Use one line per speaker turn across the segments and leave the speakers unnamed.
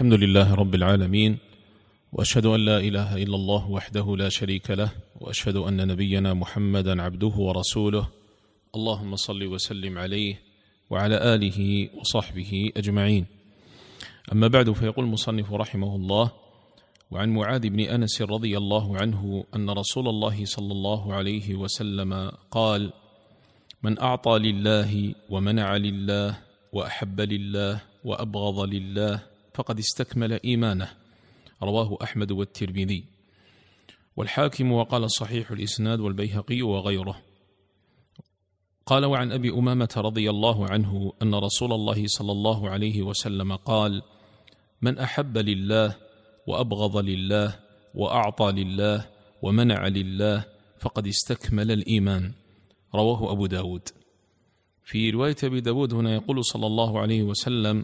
الحمد لله رب العالمين، وأشهد أن لا إله إلا الله وحده لا شريك له، وأشهد أن نبينا محمدا عبده ورسوله. اللهم صل وسلم عليه وعلى آله وصحبه أجمعين. أما بعد، فيقول المصنف رحمه الله: وعن معاذ بن أنس رضي الله عنه أن رسول الله صلى الله عليه وسلم قال: من أعطى لله ومنع لله وأحب لله وأبغض لله فقد استكمل إيمانه. رواه أحمد والترمذي والحاكم، وقال صحيح الإسناد والبيهقي وغيره. قال: وعن أبي أمامة رضي الله عنه أن رسول الله صلى الله عليه وسلم قال: من أحب لله وأبغض لله وأعطى لله ومنع لله فقد استكمل الإيمان. رواه أبو داود. في رواية أبي داود هنا يقول صلى الله عليه وسلم: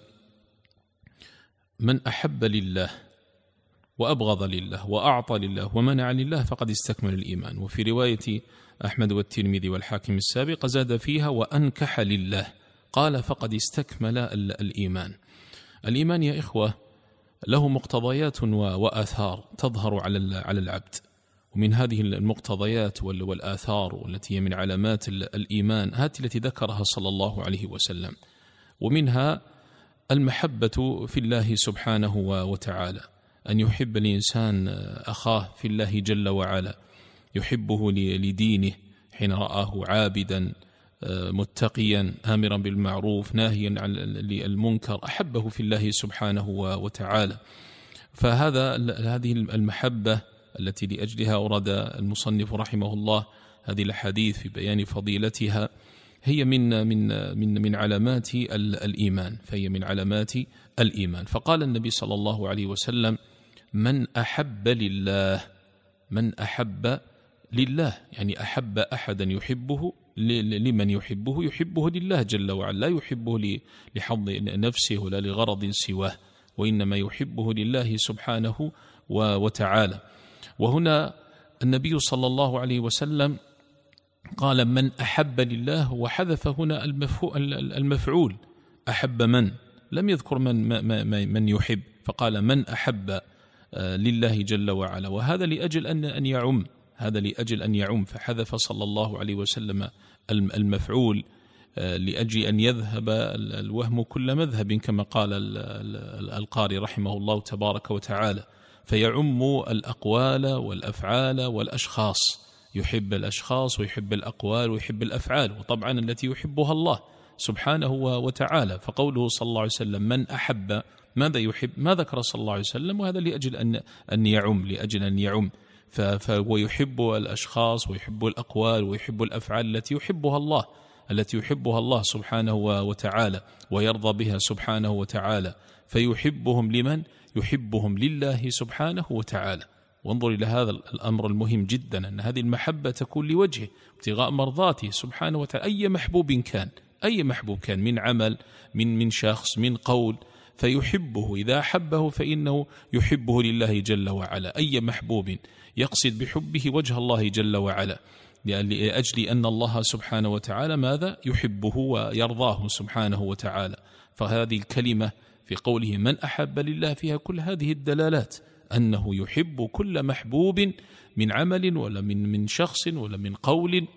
من أحب لله وأبغض لله وأعطى لله ومنع لله فقد استكمل الإيمان. وفي رواية أحمد والترمذي والحاكم السابق زاد فيها: وأنكح لله، قال: فقد استكمل الإيمان. الإيمان يا إخوة له مقتضيات وآثار تظهر على العبد، ومن هذه المقتضيات والآثار والتي هي من علامات الإيمان هذه التي ذكرها صلى الله عليه وسلم، ومنها المحبة في الله سبحانه وتعالى، أن يحب الإنسان أخاه في الله جل وعلا، يحبه لدينه حين رآه عابدا متقيا آمرا بالمعروف ناهيا عن المنكر، أحبه في الله سبحانه وتعالى. هذه المحبة التي لأجلها أورد المصنف رحمه الله هذه الحديث في بيان فضيلتها هي من علامات الإيمان، فهي من علامات الإيمان. فقال النبي صلى الله عليه وسلم: من أحب لله، من أحب لله يعني أحب أحدا يحبه لمن يحبه لله جل وعلا، لا يحبه لحظ نفسه ولا لغرض سواه، وإنما يحبه لله سبحانه وتعالى. وهنا النبي صلى الله عليه وسلم قال: من أحب لله، وحذف هنا المفعول أحب من، لم يذكر من يحب، فقال: من أحب لله جل وعلا، وهذا لأجل أن يعم، فحذف صلى الله عليه وسلم المفعول لأجل أن يذهب الوهم كل مذهب، كما قال القاري رحمه الله تبارك وتعالى، فيعم الأقوال والأفعال والأشخاص، يحب الأشخاص ويحب الأقوال ويحب الأفعال، وطبعا التي يحبها الله سبحانه وتعالى. فقوله صلى الله عليه وسلم من أحب، ماذا يحب؟ ما ذكر صلى الله عليه وسلم، وهذا لأجل أن يعم، فهو يحب الأشخاص ويحب الأقوال ويحب الأفعال التي يحبها الله سبحانه وتعالى ويرضى بها سبحانه وتعالى، فيحبهم لمن؟ يحبهم لله سبحانه وتعالى. وانظر إلى هذا الأمر المهم جدا، أن هذه المحبة تكون لوجهه ابتغاء مرضاته سبحانه وتعالى، أي محبوب كان من عمل، من شخص، من قول، فيحبه. إذا أحبه فإنه يحبه لله جل وعلا، أي محبوب يقصد بحبه وجه الله جل وعلا، لأجل أن الله سبحانه وتعالى ماذا؟ يحبه ويرضاه سبحانه وتعالى. فهذه الكلمة في قوله من أحب لله فيها كل هذه الدلالات، أنه يحب كل محبوب من عمل ولا من شخص ولا من قول،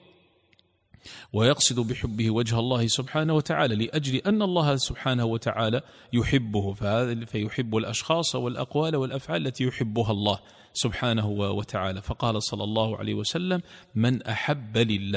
ويقصد بحبه وجه الله سبحانه وتعالى لأجل أن الله سبحانه وتعالى يحبه، فيحب الأشخاص والأقوال والأفعال التي يحبها الله سبحانه وتعالى. فقال صلى الله عليه وسلم: من أحب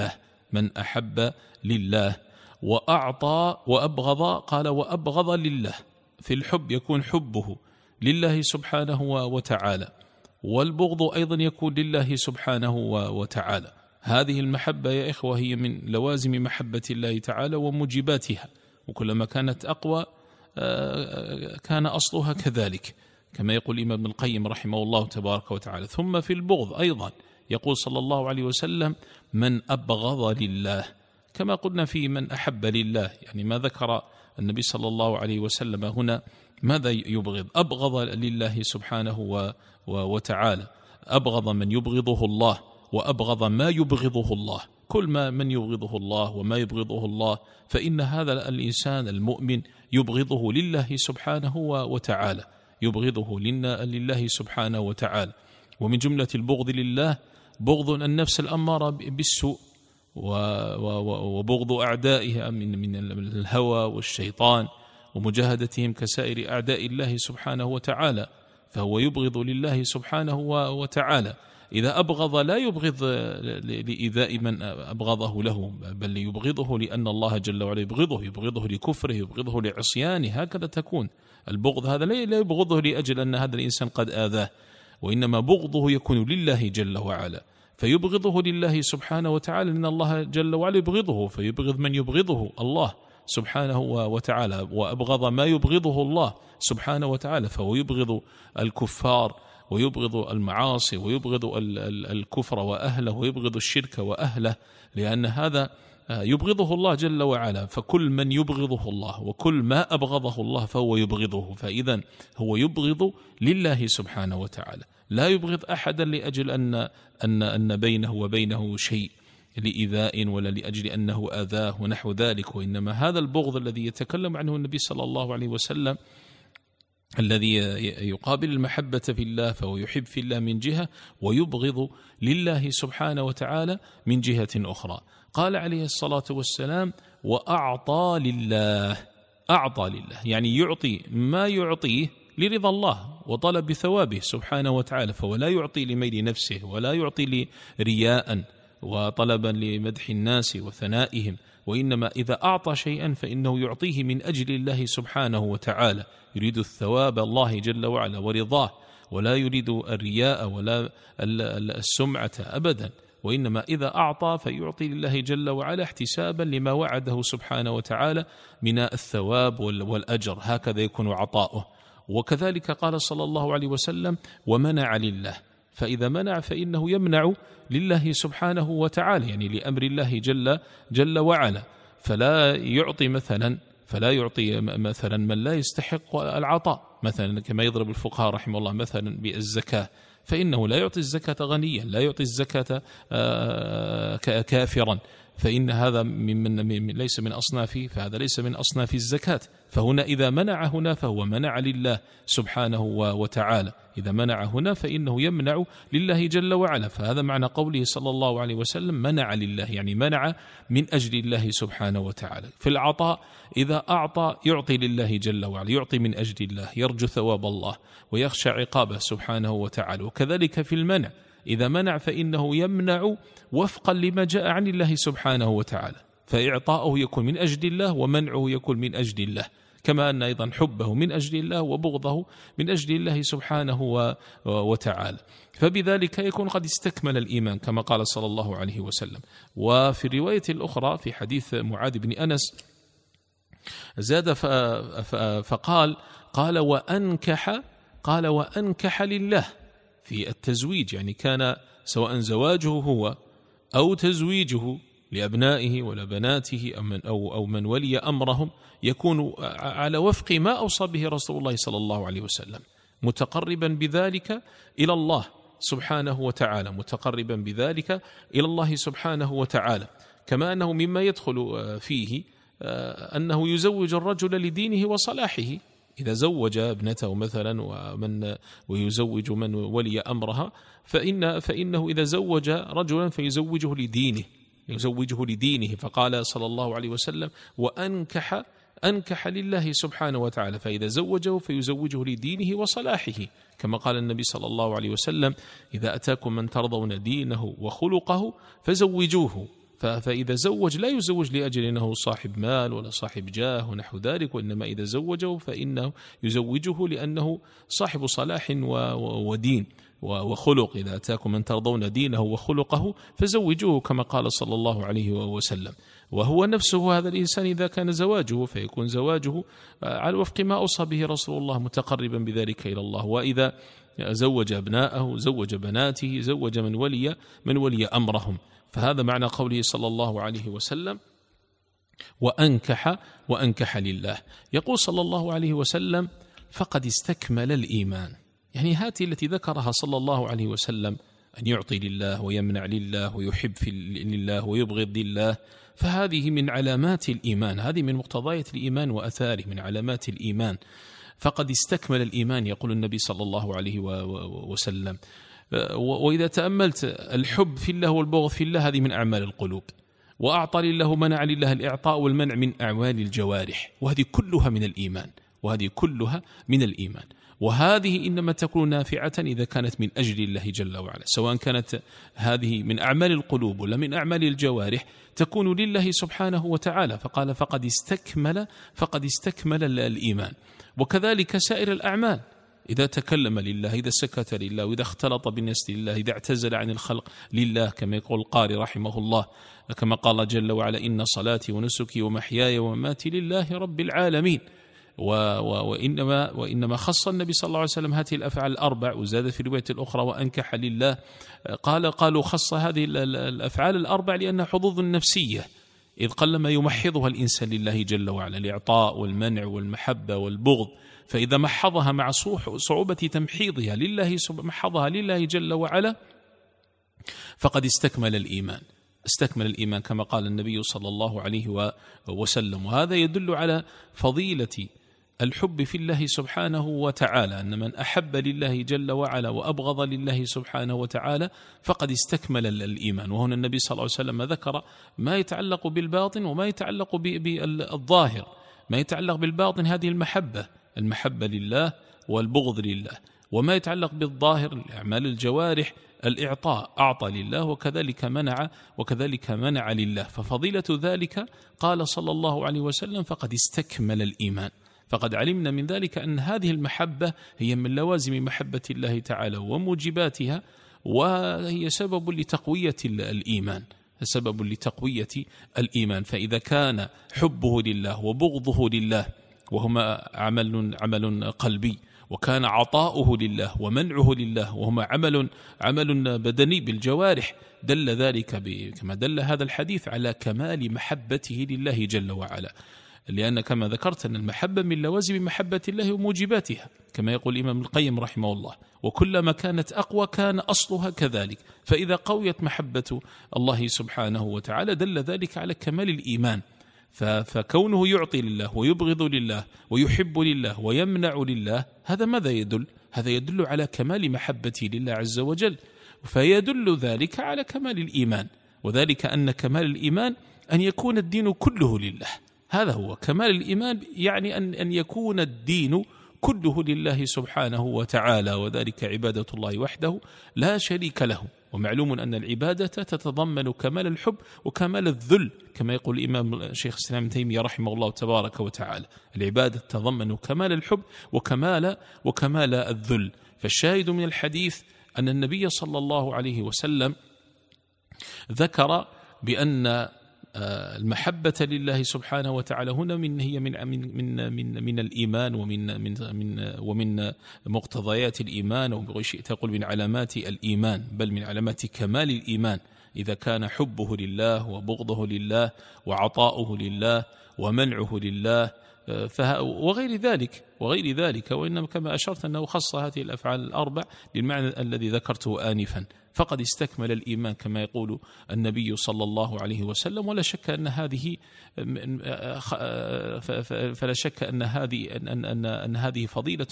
لله وأعطى وأبغض، قال: وأبغض لله. في الحب يكون حبه لله سبحانه وتعالى، والبغض أيضا يكون لله سبحانه وتعالى. هذه المحبة يا إخوة هي من لوازم محبة الله تعالى وموجباتها، وكلما كانت أقوى كان أصلها كذلك، كما يقول الإمام ابن القيم رحمه الله تبارك وتعالى. ثم في البغض أيضا يقول صلى الله عليه وسلم: من أبغض لله، كما قلنا في من أحب لله، يعني ما ذكر النبي صلى الله عليه وسلم هنا ماذا يبغض؟ أبغض لله سبحانه وتعالى، أبغض من يبغضه الله وأبغض ما يبغضه الله. كل ما من يبغضه الله وما يبغضه الله فإن هذا الإنسان المؤمن يبغضه لله سبحانه وتعالى، يبغضه لله سبحانه وتعالى. ومن جملة البغض لله بغض النفس الأمارة بالسوء، وبغض أعدائها من الهوى والشيطان ومجاهدتهم كسائر أعداء الله سبحانه وتعالى، فهو يبغض لله سبحانه وتعالى. إذا أبغض لا يبغض لإيذاء من أبغضه له، بل يبغضه لأن الله جل وعلا يبغضه لكفره، يبغضه لعصيانه. هكذا تكون البغض. هذا لا يبغضه لأجل أن هذا الإنسان قد آذاه، وإنما بغضه يكون لله جل وعلا، فيبغضه لله سبحانه وتعالى لأن الله جل وعلا يبغضه، فيبغض من يبغضه الله سبحانه وتعالى، وأبغض ما يبغضه الله سبحانه وتعالى، فهو يبغض الكفار ويبغض المعاصي ويبغض الكفر وأهله ويبغض الشرك وأهله، لأن هذا يبغضه الله جل وعلا. فكل من يبغضه الله وكل ما أبغضه الله فهو يبغضه، فإذا هو يبغض لله سبحانه وتعالى، لا يبغض أحدا لأجل أن بينه وبينه شيء لإيذاء ولا لأجل أنه آذاه ونحو ذلك، وإنما هذا البغض الذي يتكلم عنه النبي صلى الله عليه وسلم الذي يقابل المحبة في الله، فهو يحب في الله من جهة ويبغض لله سبحانه وتعالى من جهة أخرى. قال عليه الصلاة والسلام: وأعطى لله. أعطى لله يعني يعطي ما يعطيه لرضا الله وطلب ثوابه سبحانه وتعالى، فهو لا يعطي لميل نفسه ولا يعطي لرياء وطلبا لمدح الناس وثنائهم، وإنما إذا أعطى شيئا فإنه يعطيه من أجل الله سبحانه وتعالى، يريد الثواب الله جل وعلا ورضاه، ولا يريد الرياء ولا السمعة أبدا، وإنما إذا أعطى فيعطي لله جل وعلا احتسابا لما وعده سبحانه وتعالى من الثواب والأجر، هكذا يكون عطاؤه. وكذلك قال صلى الله عليه وسلم: ومنع لله. فإذا منع فإنه يمنع لله سبحانه وتعالى، يعني لأمر الله جل وعلا، فلا يعطي مثلا من لا يستحق العطاء، مثلا كما يضرب الفقهاء رحمه الله مثلا بالزكاة، فإنه لا يعطي الزكاة غنيا، لا يعطي الزكاة كافرا، فإن هذا ليس من أصنافه، فهذا ليس من أصناف الزكاة. فهنا إذا منع هنا فهو منع لله سبحانه وتعالى، إذا منع هنا فإنه يمنع لله جل وعلا، فهذا معنى قوله صلى الله عليه وسلم: منع لله، يعني منع من أجل الله سبحانه وتعالى. في العطاء إذا أعطى يعطي لله جل وعلا، يعطي من أجل الله، يرجو ثواب الله ويخشى عقابه سبحانه وتعالى. وكذلك في المنع، إذا منع فإنه يمنع وفقا لما جاء عن الله سبحانه وتعالى، فإعطاؤه يكون من أجل الله ومنعه يكون من أجل الله، كما أن أيضا حبه من أجل الله وبغضه من أجل الله سبحانه وتعالى، فبذلك يكون قد استكمل الإيمان كما قال صلى الله عليه وسلم. وفي الرواية الأخرى في حديث معاذ بن أنس زاد فقال وأنكح لله في التزويج، يعني كان سواء زواجه هو أو تزويجه لأبنائه ولا بناته أو من ولي أمرهم يكون على وفق ما أوصى به رسول الله صلى الله عليه وسلم، متقربا بذلك إلى الله سبحانه وتعالى، متقربا بذلك إلى الله سبحانه وتعالى. كما أنه مما يدخل فيه أنه يزوج الرجل لدينه وصلاحه، إذا زوج ابنته مثلا ويزوج من ولي أمرها فإنه إذا زوج رجلا فيزوجه لدينه، فقال صلى الله عليه وسلم: وأنكح لله سبحانه وتعالى، فإذا زوجه فيزوجه لدينه وصلاحه، كما قال النبي صلى الله عليه وسلم: إذا أتاكم من ترضون دينه وخلقه فزوجوه. فإذا زوج لا يزوج لأجل أنه صاحب مال ولا صاحب جاه ونحو ذلك، وإنما إذا زوجه فإنه يزوجه لأنه صاحب صلاح ودين وخلق. إذا أتاكم من ترضون دينه وخلقه فزوجوه، كما قال صلى الله عليه وسلم. وهو نفسه هذا الإنسان إذا كان زواجه فيكون زواجه على وفق ما أوصى به رسول الله متقربا بذلك إلى الله. وإذا زوج أبناءه زوج بناته زوج من ولي أمرهم، فهذا معنى قوله صلى الله عليه وسلم: وأنكح لله. يقول صلى الله عليه وسلم: فقد استكمل الإيمان، يعني هذه التي ذكرها صلى الله عليه وسلم، أن يعطي لله ويمنع لله ويحب لله ويبغض لله، فهذه من علامات الإيمان، هذه من مقتضيات الإيمان وأثاره، من علامات الإيمان. فقد استكمل الإيمان، يقول النبي صلى الله عليه وسلم. وإذا تأملت الحب في الله والبغض في الله هذه من أعمال القلوب، وأعطى لله منع لله الإعطاء والمنع من أعمال الجوارح، وهذه كلها من الإيمان، وهذه كلها من الإيمان. وهذه إنما تكون نافعة إذا كانت من أجل الله جل وعلا، سواء كانت هذه من أعمال القلوب ولا من أعمال الجوارح تكون لله سبحانه وتعالى. فقال فقد استكمل الإيمان. وكذلك سائر الأعمال، إذا تكلم لله، إذا سكت لله، وإذا اختلط بالناس لله، إذا اعتزل عن الخلق لله، كما يقول القاري رحمه الله، كما قال جل وعلا: إن صلاتي ونسكي ومحياي ومماتي لله رب العالمين. وإنما خص النبي صلى الله عليه وسلم هذه الأفعال الأربع، وزاد في الرواية الأخرى: وأنكح لله. قالوا خص هذه الأفعال الأربع لأنها حظوظ نفسية، إذ قلما يمحضها الإنسان لله جل وعلا، الإعطاء والمنع والمحبة والبغض. فإذا محضها مع صعوبة تمحيضها محضها لله جل وعلا فقد استكمل الإيمان كما قال النبي صلى الله عليه وسلم. وهذا يدل على فضيلة الحب في الله سبحانه وتعالى، أن من أحب لله جل وعلا وأبغض لله سبحانه وتعالى فقد استكمل الإيمان. وهنا النبي صلى الله عليه وسلم ذكر ما يتعلق بالباطن وما يتعلق بالظاهر. ما يتعلق بالباطن هذه المحبة لله والبغض لله، وما يتعلق بالظاهر أعمال الجوارح الإعطاء، أعطى لله وكذلك منع لله. ففضيلة ذلك قال صلى الله عليه وسلم: فقد استكمل الإيمان. فقد علمنا من ذلك أن هذه المحبة هي من لوازم محبة الله تعالى وموجباتها، وهي سبب لتقوية الإيمان. فإذا كان حبه لله وبغضه لله وهما عمل قلبي، وكان عطاؤه لله ومنعه لله وهما عمل بدني بالجوارح، دل ذلك كما دل هذا الحديث على كمال محبته لله جل وعلا. لأن كما ذكرت أن المحبة من لوازم محبة الله وموجباتها، كما يقول الإمام القيم رحمه الله: وكلما كانت أقوى كان أصلها كذلك. فإذا قويت محبة الله سبحانه وتعالى دل ذلك على كمال الإيمان. فكونه يعطي لله ويبغض لله ويحب لله ويمنع لله، هذا ماذا يدل؟ هذا يدل على كمال محبته لله عز وجل، فيدل ذلك على كمال الإيمان. وذلك أن كمال الإيمان أن يكون الدين كله لله. هذا هو كمال الإيمان، يعني أن يكون الدين كله لله سبحانه وتعالى، وذلك عبادة الله وحده لا شريك له. ومعلوم أن العبادة تتضمن كمال الحب وكمال الذل، كما يقول الإمام شيخ الإسلام ابن تيمية رحمه الله تبارك وتعالى: العبادة تتضمن كمال الحب وكمال الذل. فالشاهد من الحديث أن النبي صلى الله عليه وسلم ذكر بأن المحبة لله سبحانه وتعالى هنا هي من الإيمان ومن مقتضيات الإيمان، أو شئت تقول من علامات الإيمان، بل من علامات كمال الإيمان. إذا كان حبه لله وبغضه لله وعطاؤه لله ومنعه لله وغير ذلك. وإنما كما أشرت أنه خص هذه الأفعال الأربع للمعنى الذي ذكرته آنفا. فقد استكمل الإيمان كما يقول النبي صلى الله عليه وسلم. ولا شك أن هذه فضيلة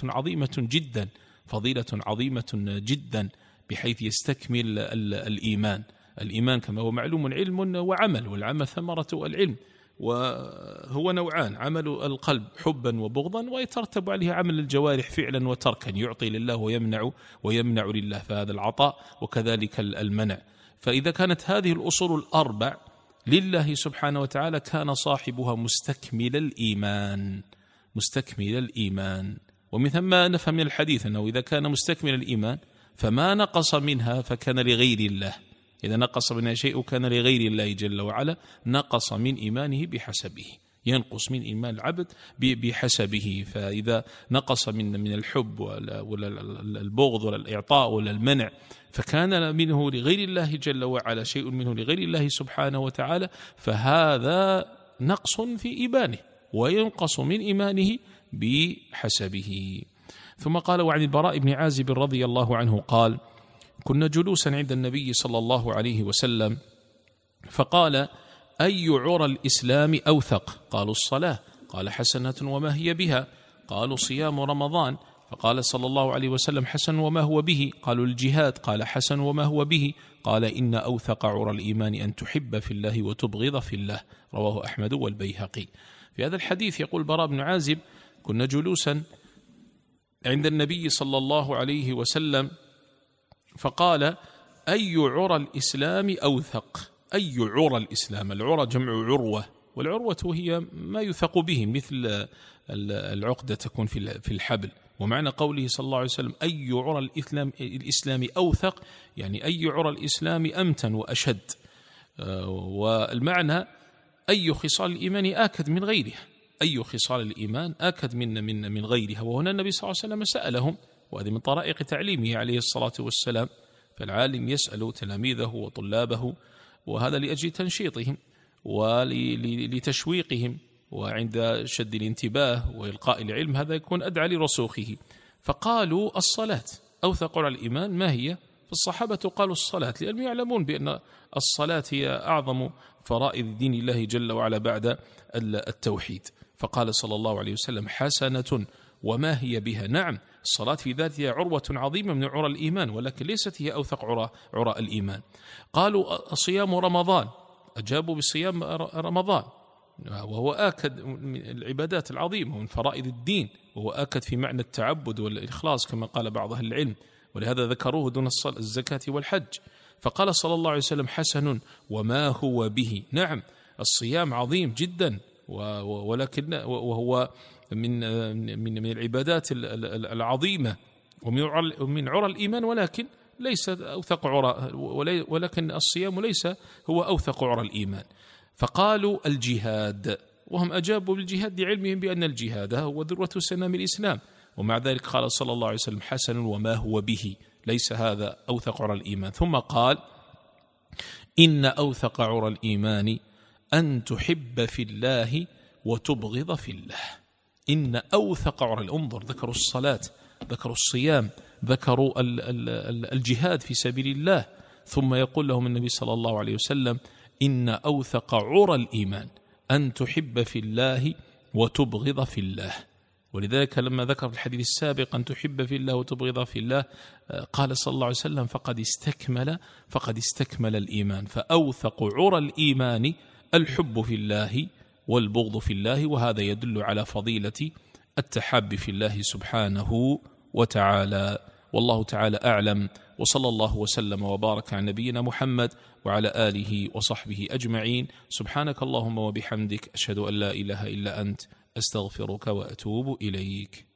عظيمة جدا بحيث يستكمل الإيمان كما هو معلوم علم وعمل، والعمل ثمرة العلم، وهو نوعان: عمل القلب حبا وبغضا، ويترتب عليه عمل الجوارح فعلا وتركا، يعطي لله ويمنع لله، فهذا العطاء وكذلك المنع. فإذا كانت هذه الأصول الأربع لله سبحانه وتعالى كان صاحبها مستكمل الإيمان. ومن ثم نفهم من الحديث أنه إذا كان مستكمل الإيمان فما نقص منها فكان لغير الله. إذا نقص منها شيء كان لغير الله جل وعلا، نقص من إيمانه بحسبه، ينقص من إيمان العبد بحسبه. فإذا نقص من الحب ولا البغض ولا الإعطاء ولا المنع فكان منه لغير الله جل وعلا شيء منه لغير الله سبحانه وتعالى، فهذا نقص في إيمانه وينقص من إيمانه بحسبه. ثم قال: وعن البراء بن عازب رضي الله عنه قال: كنا جلوسا عند النبي صلى الله عليه وسلم فقال: أي عرى الإسلام أوثق؟ قالوا: الصلاة. قال: حسنة وما هي بها؟ قالوا صيام رمضان، فقال صلى الله عليه وسلم حسن وما هو به. قالوا الجهاد، قال حسن وما هو به. قال إن أوثق عرى الإيمان أن تحب في الله وتبغض في الله، رواه أحمد والبيهقي. في هذا الحديث يقول براء بن عازب: كنا جلوسا عند النبي صلى الله عليه وسلم فقال: أي عرى الإسلام أوثق؟ أي عرى الإسلام، العرى جمع عروة، والعروة هي ما يثق به، مثل العقدة تكون في الحبل. ومعنى قوله صلى الله عليه وسلم أي عرى الإسلام أوثق، يعني أي عرى الإسلام أمتن وأشد. والمعنى أي خصال الإيمان آكد من غيرها، أي خصال الإيمان آكد من غيرها. وهنا النبي صلى الله عليه وسلم سألهم، وهذه من طرائق تعليمه عليه الصلاة والسلام. فالعالم يسأل تلاميذه وطلابه، وهذا لأجل تنشيطهم ولتشويقهم، وعند شد الانتباه وإلقاء العلم هذا يكون أدعى لرسوخه. فقالوا الصلاة أوثق على الإيمان، ما هي؟ فالصحابة قالوا الصلاة، لأنهم يعلمون بأن الصلاة هي أعظم فرائض دين الله جل وعلا بعد التوحيد. فقال صلى الله عليه وسلم حسنة وما هي بها. نعم، الصلاة في ذاتها عروة عظيمة من عرى الإيمان، ولكن ليست هي أوثق عرى الإيمان. قالوا صيام رمضان، أجابوا بصيام رمضان، وهو آكد من العبادات العظيمة ومن فرائض الدين، وهو آكد في معنى التعبد والإخلاص كما قال بعض أهل العلم، ولهذا ذكروه دون الزكاة والحج. فقال صلى الله عليه وسلم حسن وما هو به. نعم، الصيام عظيم جدا، ولكن وهو من العبادات العظيمة ومن عرى الإيمان، ولكن ليس أوثق عرى، ولكن الصيام ليس هو أوثق عرى الإيمان. فقالوا الجهاد، وهم أجابوا بالجهاد لعلمهم بأن الجهاد هو ذروة سنام الإسلام. ومع ذلك قال صلى الله عليه وسلم حسن وما هو به، ليس هذا أوثق عرى الإيمان. ثم قال إن أوثق عرى الإيمان أن تحب في الله وتبغض في الله. إن أوثق عرى، انظر، ذكروا الصلاة، ذكروا الصيام، ذكروا الجهاد في سبيل الله، ثم يقول لهم النبي صلى الله عليه وسلم إن أوثق عرى الإيمان أن تحب في الله وتبغض في الله. ولذلك لما ذكر في الحديث السابق أن تحب في الله وتبغض في الله، قال صلى الله عليه وسلم فقد استكمل الإيمان. فأوثق عرى الإيمان الحب في الله والبغض في الله، وهذا يدل على فضيلة التحاب في الله سبحانه وتعالى. والله تعالى أعلم، وصلى الله وسلم وبارك على نبينا محمد وعلى آله وصحبه أجمعين. سبحانك اللهم وبحمدك، أشهد أن لا إله إلا أنت، أستغفرك وأتوب إليك.